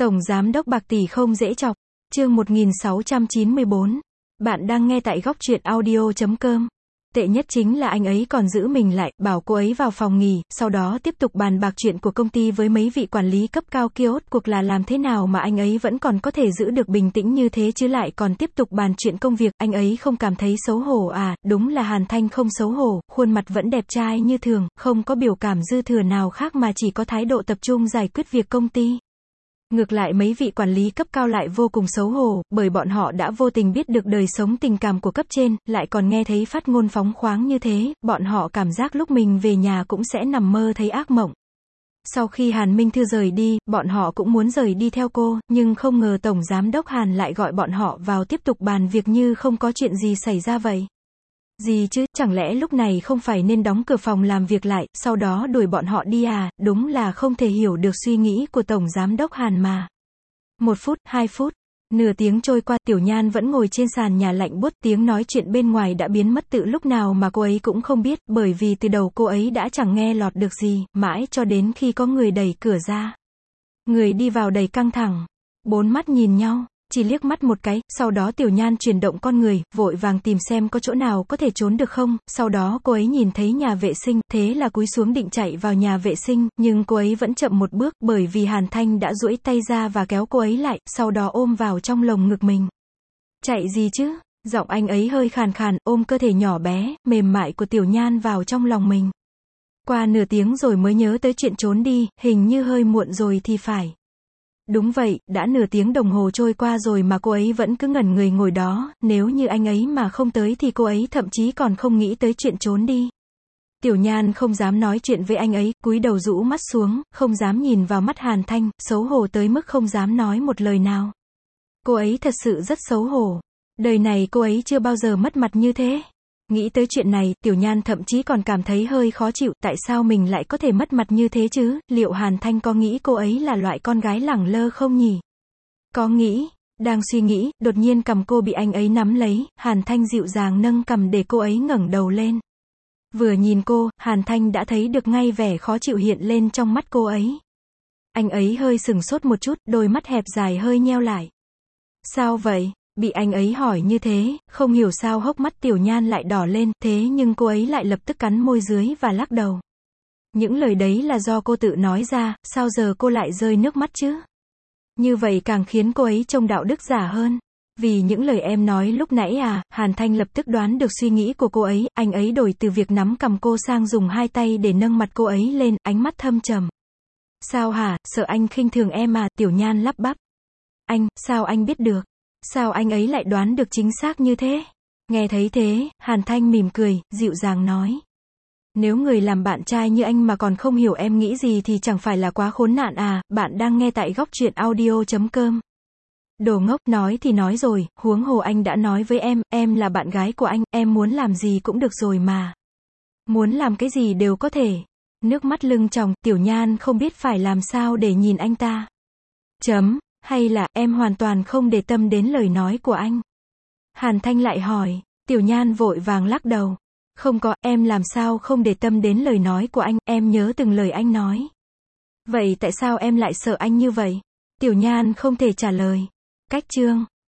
Tổng Giám đốc bạc tỷ không dễ chọc. Chương 1694. Bạn đang nghe tại góc truyện audio.com. Tệ nhất chính là anh ấy còn giữ mình lại, bảo cô ấy vào phòng nghỉ, sau đó tiếp tục bàn bạc chuyện của công ty với mấy vị quản lý cấp cao kia. Rốt cuộc là làm thế nào mà anh ấy vẫn còn có thể giữ được bình tĩnh như thế chứ lại còn tiếp tục bàn chuyện công việc, anh ấy không cảm thấy xấu hổ à? Đúng là Hàn Thanh không xấu hổ, khuôn mặt vẫn đẹp trai như thường, không có biểu cảm dư thừa nào khác mà chỉ có thái độ tập trung giải quyết việc công ty. Ngược lại mấy vị quản lý cấp cao lại vô cùng xấu hổ, bởi bọn họ đã vô tình biết được đời sống tình cảm của cấp trên, lại còn nghe thấy phát ngôn phóng khoáng như thế, bọn họ cảm giác lúc mình về nhà cũng sẽ nằm mơ thấy ác mộng. Sau khi Hàn Minh Thư rời đi, bọn họ cũng muốn rời đi theo cô, nhưng không ngờ Tổng Giám đốc Hàn lại gọi bọn họ vào tiếp tục bàn việc như không có chuyện gì xảy ra vậy. Gì chứ, chẳng lẽ lúc này không phải nên đóng cửa phòng làm việc lại, sau đó đuổi bọn họ đi à? Đúng là không thể hiểu được suy nghĩ của Tổng Giám đốc Hàn mà. 1 phút, 2 phút, nửa tiếng trôi qua, Tiểu Nhan vẫn ngồi trên sàn nhà lạnh buốt, tiếng nói chuyện bên ngoài đã biến mất từ lúc nào mà cô ấy cũng không biết, bởi vì từ đầu cô ấy đã chẳng nghe lọt được gì, mãi cho đến khi có người đẩy cửa ra. Người đi vào đầy căng thẳng, 4 mắt nhìn nhau. Chỉ liếc mắt một cái, sau đó Tiểu Nhan chuyển động con người, vội vàng tìm xem có chỗ nào có thể trốn được không, sau đó cô ấy nhìn thấy nhà vệ sinh, thế là cúi xuống định chạy vào nhà vệ sinh, nhưng cô ấy vẫn chậm một bước, bởi vì Hàn Thanh đã duỗi tay ra và kéo cô ấy lại, sau đó ôm vào trong lồng ngực mình. Chạy gì chứ? Giọng anh ấy hơi khàn khàn, ôm cơ thể nhỏ bé, mềm mại của Tiểu Nhan vào trong lòng mình. Qua nửa tiếng rồi mới nhớ tới chuyện trốn đi, hình như hơi muộn rồi thì phải. Đúng vậy, đã nửa tiếng đồng hồ trôi qua rồi mà cô ấy vẫn cứ ngẩn người ngồi đó, nếu như anh ấy mà không tới thì cô ấy thậm chí còn không nghĩ tới chuyện trốn đi. Tiểu Nhan không dám nói chuyện với anh ấy, cúi đầu rũ mắt xuống, không dám nhìn vào mắt Hàn Thanh, xấu hổ tới mức không dám nói một lời nào. Cô ấy thật sự rất xấu hổ. Đời này cô ấy chưa bao giờ mất mặt như thế. Nghĩ tới chuyện này, Tiểu Nhan thậm chí còn cảm thấy hơi khó chịu, tại sao mình lại có thể mất mặt như thế chứ, liệu Hàn Thanh có nghĩ cô ấy là loại con gái lẳng lơ không nhỉ? Có nghĩ, đang suy nghĩ, đột nhiên cằm cô bị anh ấy nắm lấy, Hàn Thanh dịu dàng nâng cằm để cô ấy ngẩng đầu lên. Vừa nhìn cô, Hàn Thanh đã thấy được ngay vẻ khó chịu hiện lên trong mắt cô ấy. Anh ấy hơi sừng sốt một chút, đôi mắt hẹp dài hơi nheo lại. Sao vậy? Bị anh ấy hỏi như thế, không hiểu sao hốc mắt Tiểu Nhan lại đỏ lên, thế nhưng cô ấy lại lập tức cắn môi dưới và lắc đầu. Những lời đấy là do cô tự nói ra, sao giờ cô lại rơi nước mắt chứ? Như vậy càng khiến cô ấy trông đạo đức giả hơn. Vì những lời em nói lúc nãy à? Hàn Thanh lập tức đoán được suy nghĩ của cô ấy, anh ấy đổi từ việc nắm cầm cô sang dùng hai tay để nâng mặt cô ấy lên, ánh mắt thâm trầm. Sao hả, sợ anh khinh thường em à? Tiểu Nhan lắp bắp. Anh, sao anh biết được? Sao anh ấy lại đoán được chính xác như thế? Nghe thấy thế, Hàn Thanh mỉm cười, dịu dàng nói. Nếu người làm bạn trai như anh mà còn không hiểu em nghĩ gì thì chẳng phải là quá khốn nạn à? Bạn đang nghe tại góc truyện audio.com. Đồ ngốc, nói thì nói rồi, huống hồ anh đã nói với em là bạn gái của anh, em muốn làm gì cũng được rồi mà. Muốn làm cái gì đều có thể. Nước mắt lưng tròng, Tiểu Nhan không biết phải làm sao để nhìn anh ta. Hay là, em hoàn toàn không để tâm đến lời nói của anh? Hàn Thanh lại hỏi, Tiểu Nhan vội vàng lắc đầu. Không có, em làm sao không để tâm đến lời nói của anh, em nhớ từng lời anh nói. Vậy tại sao em lại sợ anh như vậy? Tiểu Nhan không thể trả lời. Cách chương